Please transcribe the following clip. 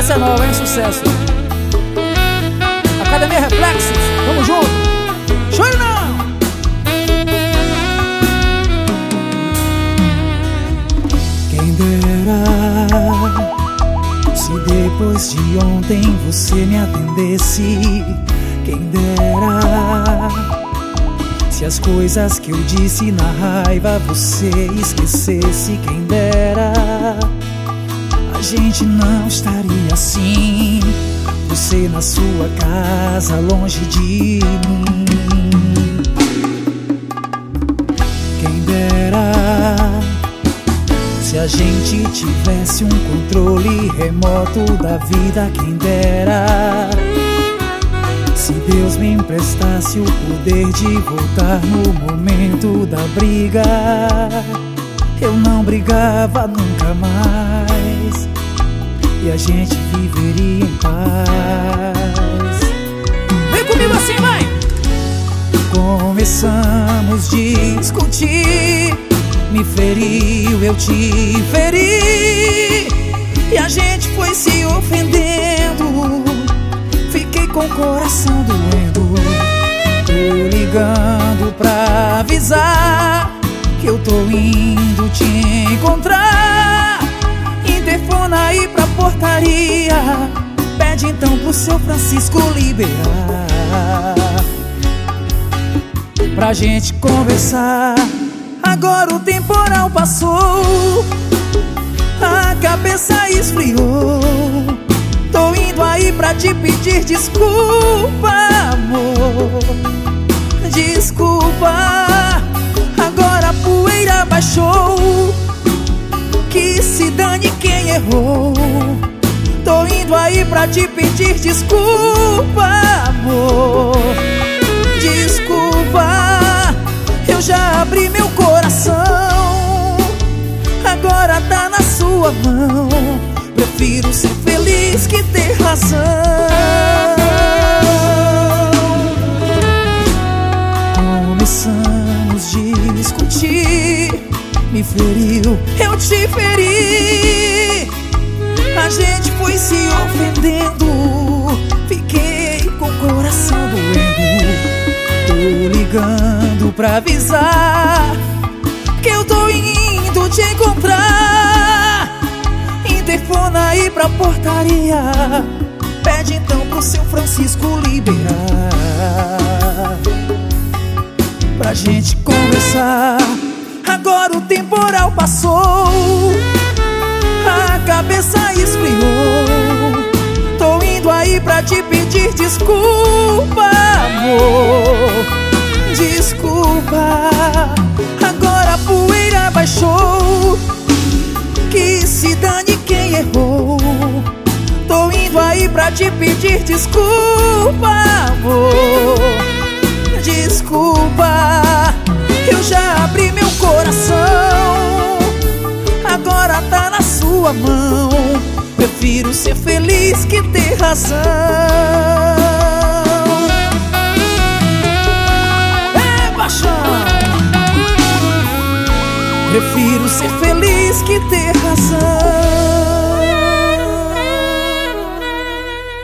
Essa é nova, hein? Sucesso. Academia Reflexos, vamos junto. Chore não! Quem dera se depois de ontem você me atendesse. Quem dera se as coisas que eu disse na raiva você esquecesse. Quem dera a gente não estaria assim, você na sua casa longe de mim. Quem dera se a gente tivesse um controle remoto da vida. Quem dera se Deus me emprestasse o poder de voltar no momento da briga. Eu não brigava nunca mais e a gente viveria em paz. Vem comigo assim, mãe! Começamos a discutir, me feriu, eu te feri, e a gente foi se ofendendo. Fiquei com o coração doendo. Tô ligando pra avisar que eu tô indo te encontrar. Interfona aí pra portaria, pede então pro seu Francisco liberar, pra gente conversar. Agora o temporal passou, a cabeça esfriou. Tô indo aí pra te pedir desculpa, amor. Desculpa, agora a poeira baixou, que se dane quem errou. Tô indo aí pra te pedir desculpa, amor. Desculpa, eu já abri meu coração, agora tá na sua mão. Prefiro ser feliz que ter razão. Começamos a discutir, me feriu, eu te feri, a gente foi se ofendendo. Fiquei com o coração doendo. Tô ligando pra avisar que eu tô indo te encontrar. Interfona aí pra portaria, pede então pro seu Francisco liberar, pra gente conversar. Agora o temporal passou, a cabeça esfriou. Tô indo aí pra te pedir desculpa, amor. Desculpa, agora a poeira baixou, que se dane quem errou. Tô indo aí pra te pedir desculpa, amor. Desculpa, eu já abri meu coração, agora tá na sua mão. Prefiro ser feliz que ter razão. É paixão. Prefiro ser feliz